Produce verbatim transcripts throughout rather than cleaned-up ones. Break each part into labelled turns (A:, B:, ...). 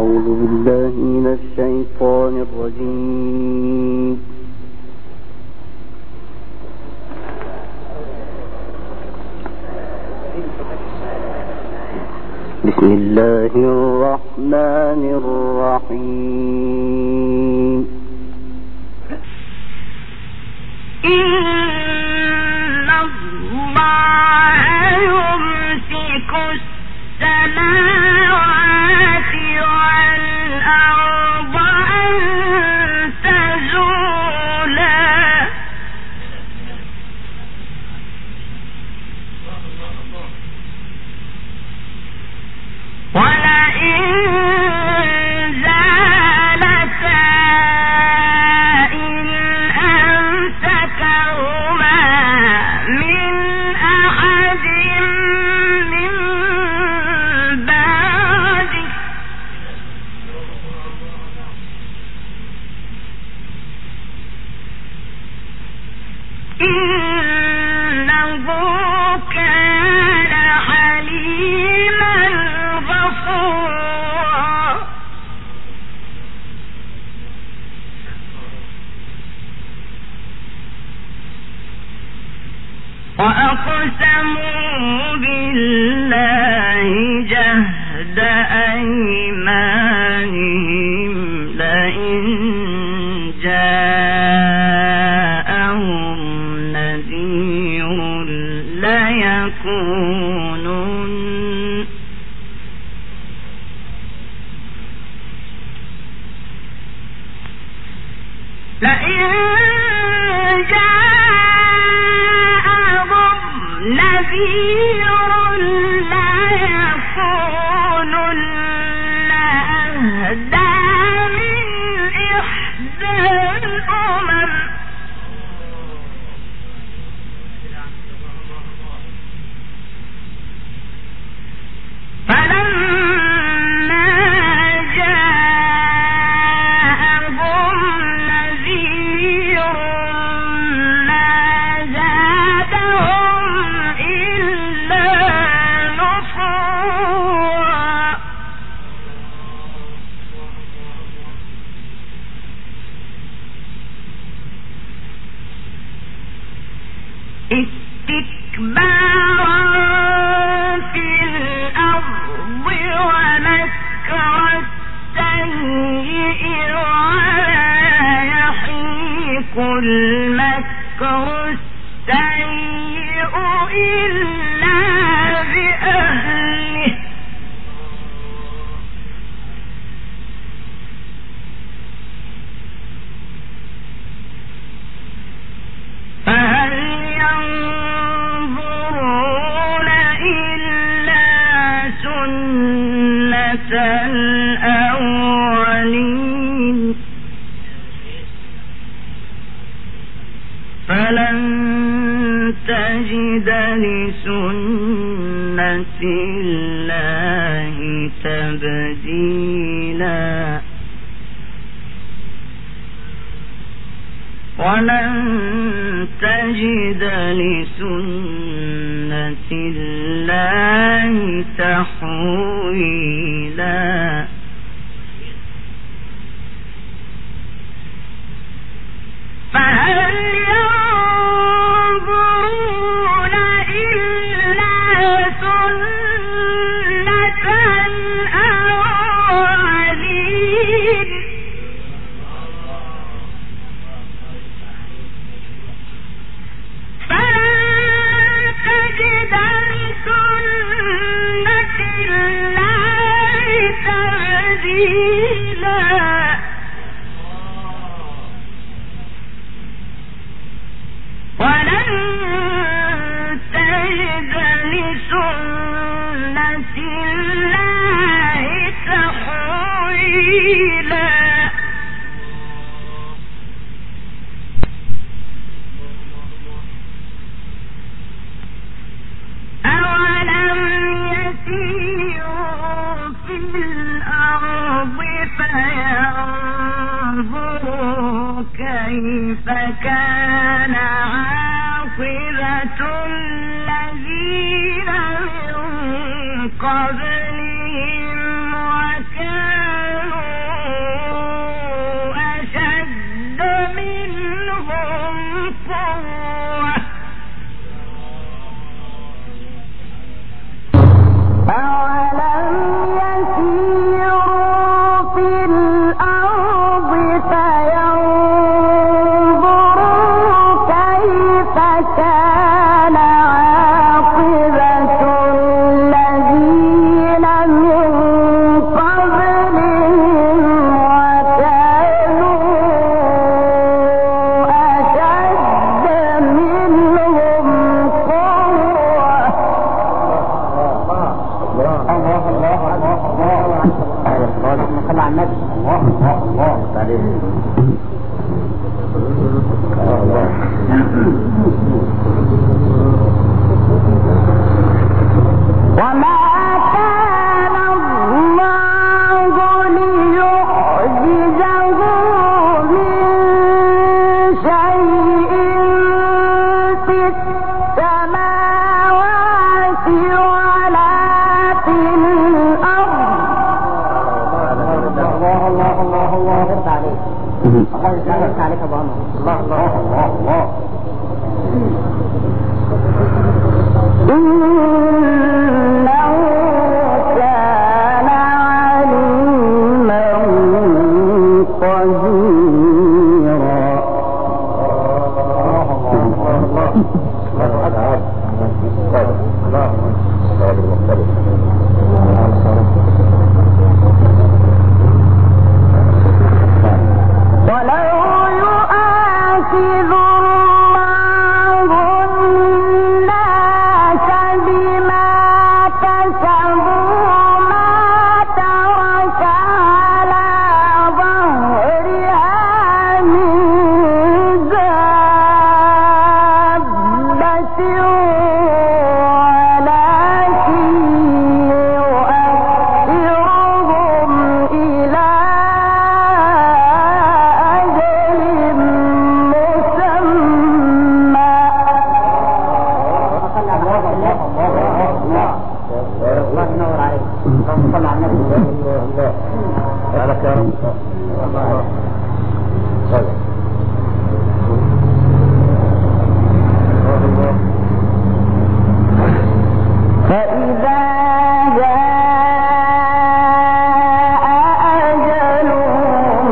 A: أعوذ بالله من الشيطان الرجيم. بسم الله الرحمن الرحيم.
B: إن الله يمسك السماوات والأرض أن تزولا ولئن زالتا إن أمسكهما من أحد من بعده إنه كان حليما غفورا. وأقسموا بالله جهد أيمانهم لئن جاءهم نذير ليكونن لئن جاءهم نذير ليكونن أهدى من إحدى الأمم فلما جاءهم نذير ما زادهم إلا نفورا. استكبارا في الأرض ومكر السيء ولا يحيق المكر السيء إلا بأهله فهل ينظرون إلا سنة الأولين فلن تجد لسنة الله تبديلا ولن تجد لسنة الله تحويلا. فهل ينظرون إلا سنة الأولين فلن تجد لسنة الله تبديلا ولن تجد لسنة الله تحويلا. أولم يسيروا في الأرض فينظروا كيف كان عاقبة الذين من قبلهم وكانوا
C: صلى على النبي. الله الله الله عليه.
B: وما كان الله ليعجزه من شيء في السماوات ولا في الأرض.
C: الله الله الله الله يرضى عليك. الله يرضى عليك أبو عمر. الله الله الله الله.
B: إنه كان عليما قديرا. ولو يؤاخذ الله الناس بما كسبوا ما ترك على ظهرها من دابة ولكن يؤخرهم إلى أجل مسمى.
C: الله ينور عليك. اللهم صل على النبي. الله عليك يا رب. الله صل.
B: فإذا جاء أجلهم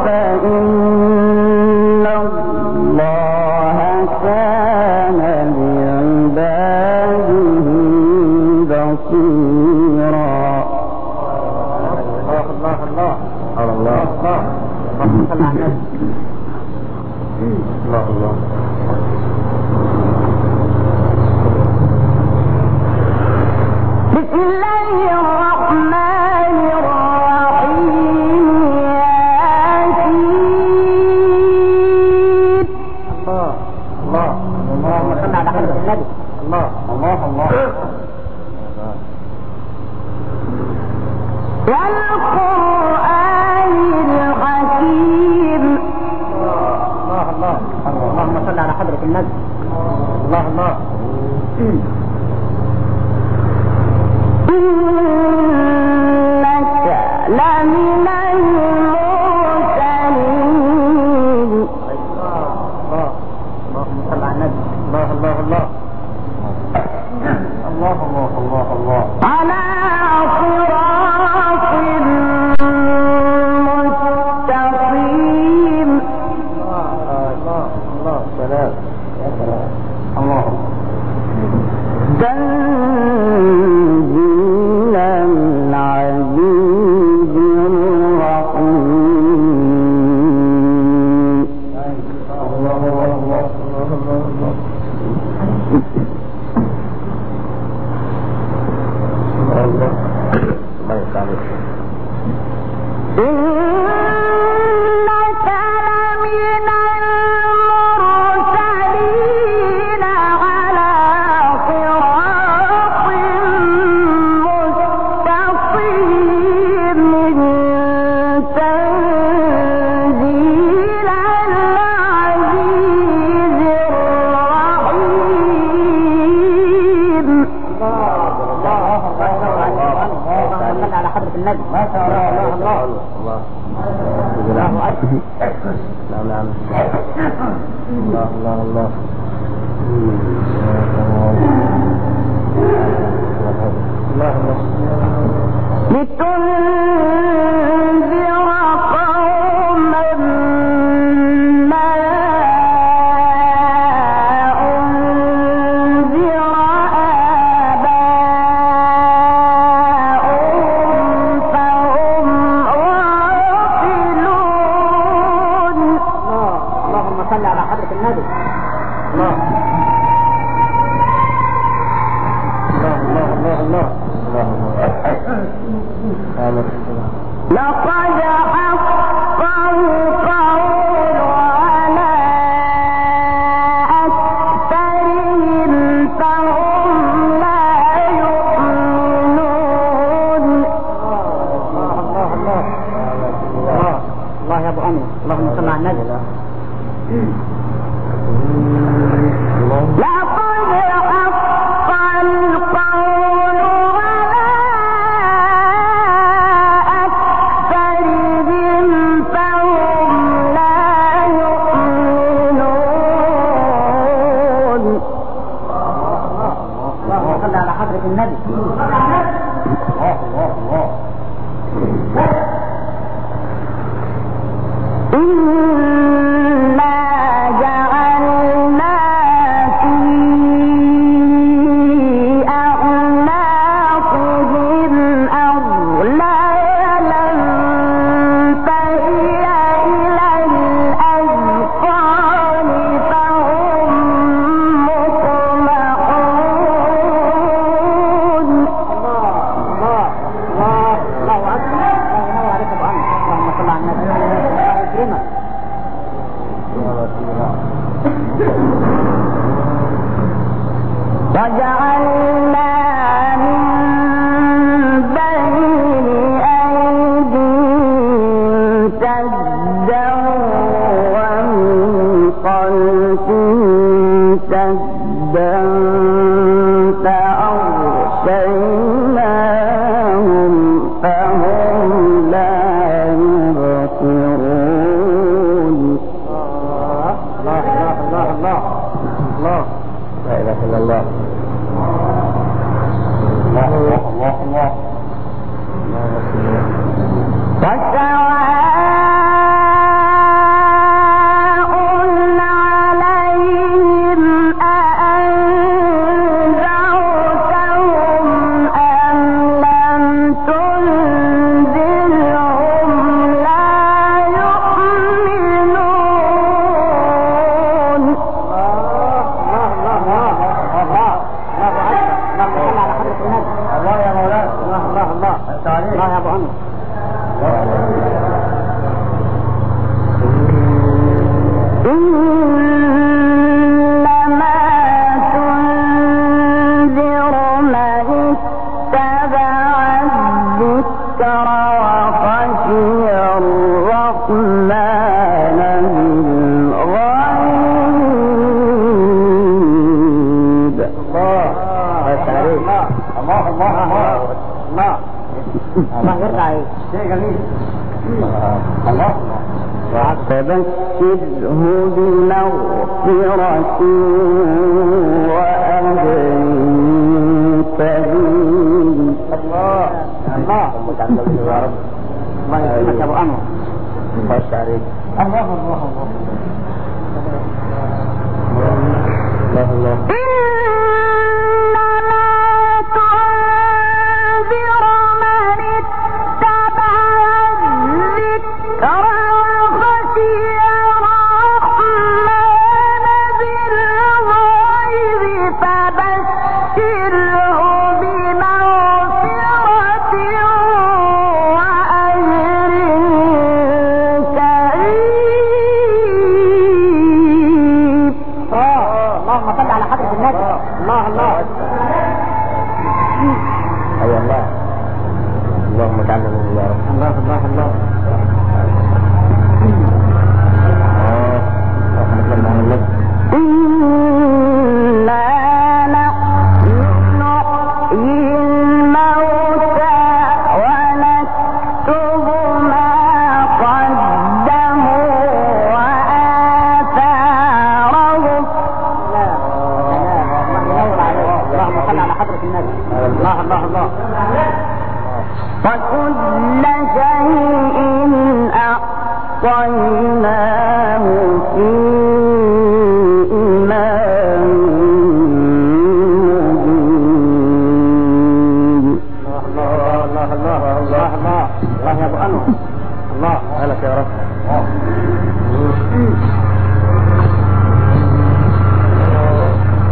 B: فإن الله كان بعباده بصيرا.
C: الله الله الله الله الله. اللهم صل على النبي. الله الله.
B: بسم الله الرحمن الرحيم. ياسين.
C: الله الله اللهم صل على حضرة النبي. الله الله الله.
B: والقرآن الحكيم.
C: الله الله اللهم صل على حضرة النبي. الله الله.
B: إنك لمن المرسلين.
C: الله الله اللهم صل على النبي. الله الله الله. الله الله الله الله.
B: على صراط مستقيم.
C: الله الله الله. سلام يا سلام. الله
B: تنزيل العزيز الرحيم.
C: الله الله الله الله. الله الله يسلمك.
B: إنك لمن المرسلين على صراط مستقيم. تنزيل العزيز الرحيم.
C: على حضرة النبي. ما شاء الله. الله الله الله أكبر. نعم نعم. الله الله الله. الله الله.
B: لتنذر قوما ما أنذر آباؤهم فهم غافلون.
C: اللهم صل على حضرة النبي. الله الله الله الله الله الله.
B: لقد حق القول على أكثرهم فهم لا يؤمنون.
C: الله الله الله الله يا ابو امين، اللهم صل على النبي.
B: لقد حق القول على أكثرهم فهم لا يؤمنون.
C: اللهم صل على حضرة النبي. الله الله الله.
B: إنا جعلنا في أعناقهم أغلالا فهي إلى الأذقان فهم مقمحون.
C: الله الله الله الله أكبر. الله ينور عليك ابو امين، اللهم صل على النبي. الله يكرمك.
B: وجعلنا من بين أيديهم سدا ومن خلفهم سدا فأغشيناهم فهم لا يبصرون.
C: الله الله الله الله الله. لا اله الا الله. الله الله الله الله.
B: وسواء عليهم أأنذرتهم أم لم تنذرهم لا يؤمنون.
C: الله يا مولانا. الله الله الله. الله يا ابو امين.
B: إنما تنذر من اتبع الذكر وخشي الرحمن بالغيب.
C: الله الله الله الله. الله يرضى عليك. شيء جميل. الله
B: فبشره بمغفرة وأجر كريم.
C: الله الله. يا رب. الله يكرمك يا ابو امين. الله يسعدك. الله الله الله. الله الله. الله الله. اي الله. اللهم اجعلنا منه يا رب. الله الله الله.
B: إنا نحن نحيي الموتى ونكتب ما قدموا وآثارهم.
C: اللهم صل على حضرة النبي. الله الله الله.
B: وكل شيء أحصيناه في إمام مبين.
C: الله الله الله الله الله. الله يا ابو انور. الله لك يا رب.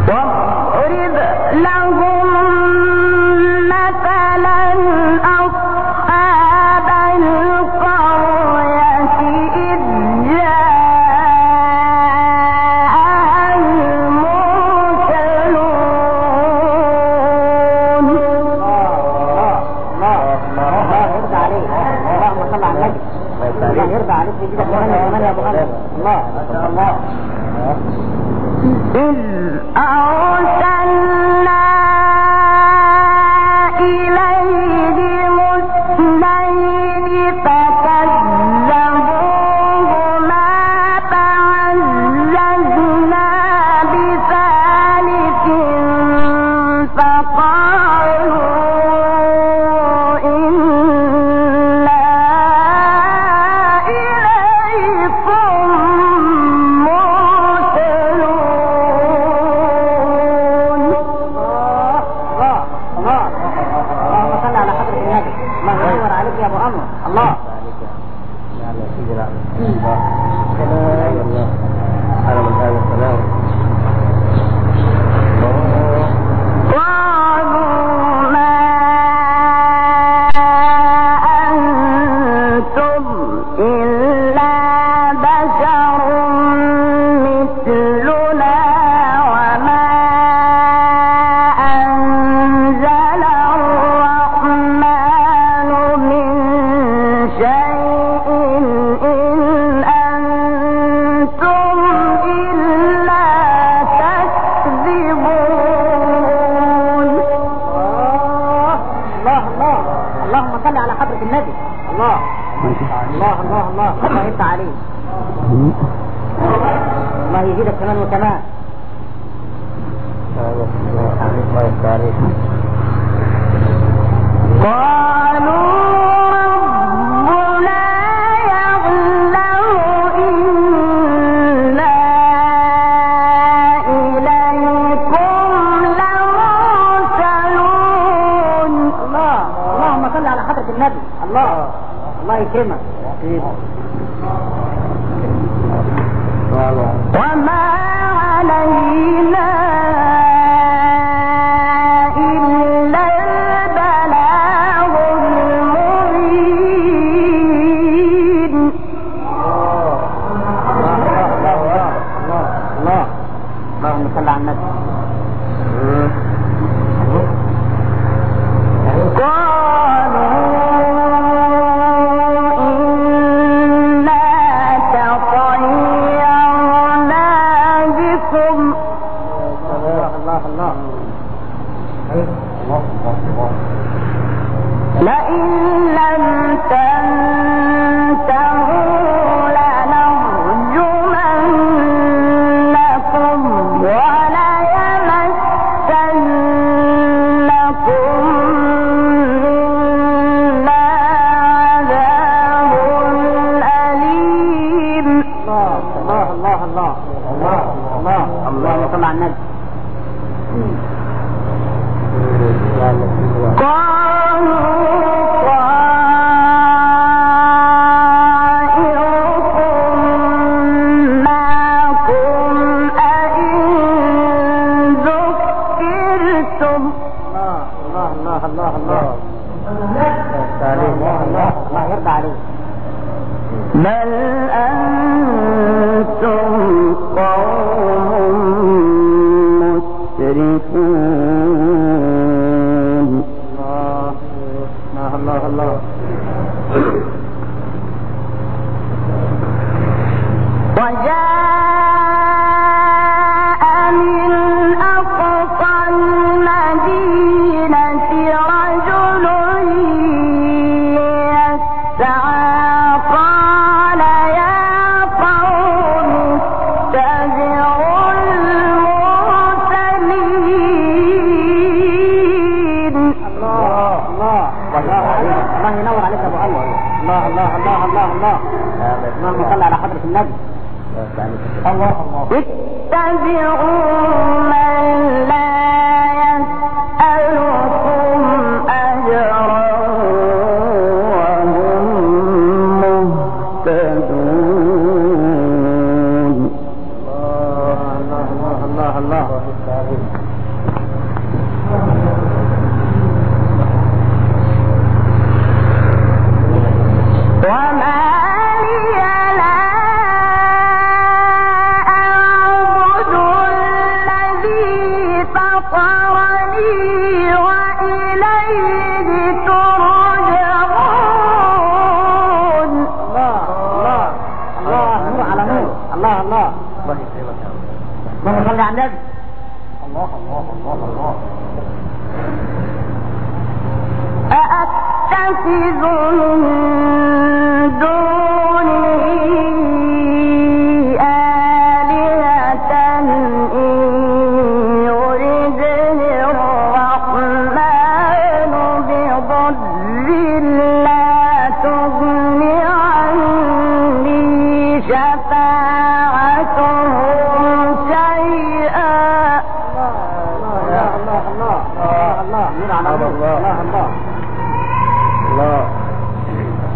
B: واضرب لهم مثلا أصحاب
C: الله يرضى عليك. اللهم صل على النبي. الله يرضى عليك في جيدك كمان كمان يا ابو غالب. الله ما شاء الله.
B: إذ أرسلنا إليهم اثنين فكذبوهما فعززنا بثالث فقالوا إنا إليكم مرسلون.
C: الله الله اللهم صل على حضرة النبي. الله ينور عليك يا ابو عمرو. الله
B: قالوا ما أنتم إلا بشر مثلنا وما أنزل الرحمن من شيء إن أنتم إلا تكذبون.
C: الله الله اللهم صل على حضرة النبي. الله الله الله الله الله يفتح عليك. الله يزيدك كمان وكمان.
B: قالوا ربنا يعلم إنا إليكم لمرسلون.
C: الله اللهم صل على حضرة النبي. الله الله يكرمك.
B: وما علينا إلا البلاغ المبين.
C: الله اللهم صل على النبي.
B: لئن لم تنتهوا لنرجمنكم وليمسنكم منا عذاب أليم.
C: الله الله الله الله الله الله اللهم صل على النبي.
B: قالوا طائركم معكم أئن ذكرتم.
C: الله الله الله الله الله الله الله يرضى عليك.
B: بل أنتم قوم مسرفون.
C: الله الله الله
B: وجاء من أقصى المدينة رجل يسعى قال يا قوم اتبعوا المرسلين.
C: الله الله الله الله ينور عليك يا ابو الله. الله الله الله الله الله اللهم صل على حضرة النبي. الله الله
B: اتبعوا من لا يسألكم أجرا وهم مهتدون.
C: الله الله الله الله
B: وما لي لا أعبد الذي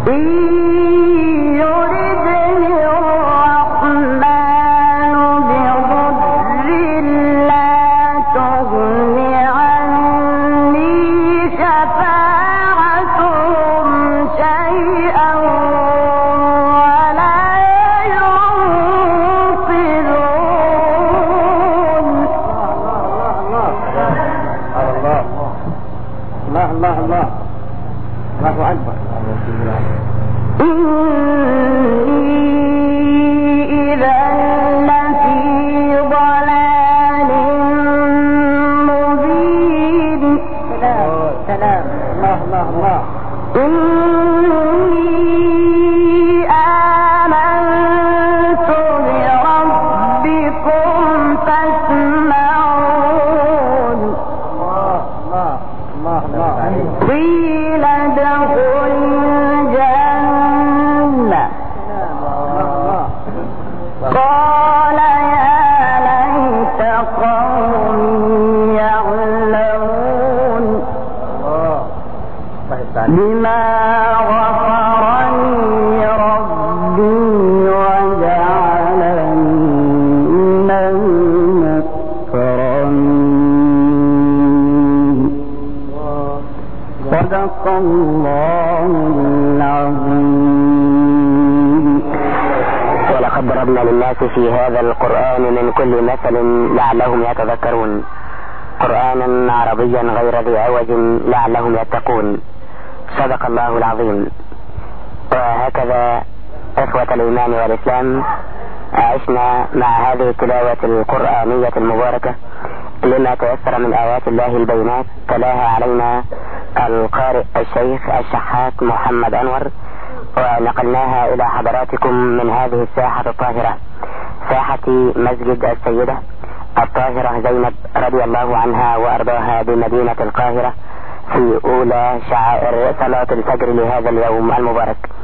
D: ولقد ضربنا للناس في هذا القرآن من كل مثل لعلهم يتذكرون قرآنا عربيا غير ذي عوج لعلهم يتقون. صدق الله العظيم. وهكذا إخوة الإيمان والإسلام عشنا مع هذه التلاوة القرآنية المباركة لما تيسر من آيات الله البينات تلاها علينا القارئ الشيخ الشحات محمد أنور، ونقلناها إلى حضراتكم من هذه الساحة الطاهرة، ساحة مسجد السيدة الطاهرة زينب رضي الله عنها وأرضاها بمدينة القاهرة في أولى شعائر صلاة الفجر لهذا اليوم المبارك.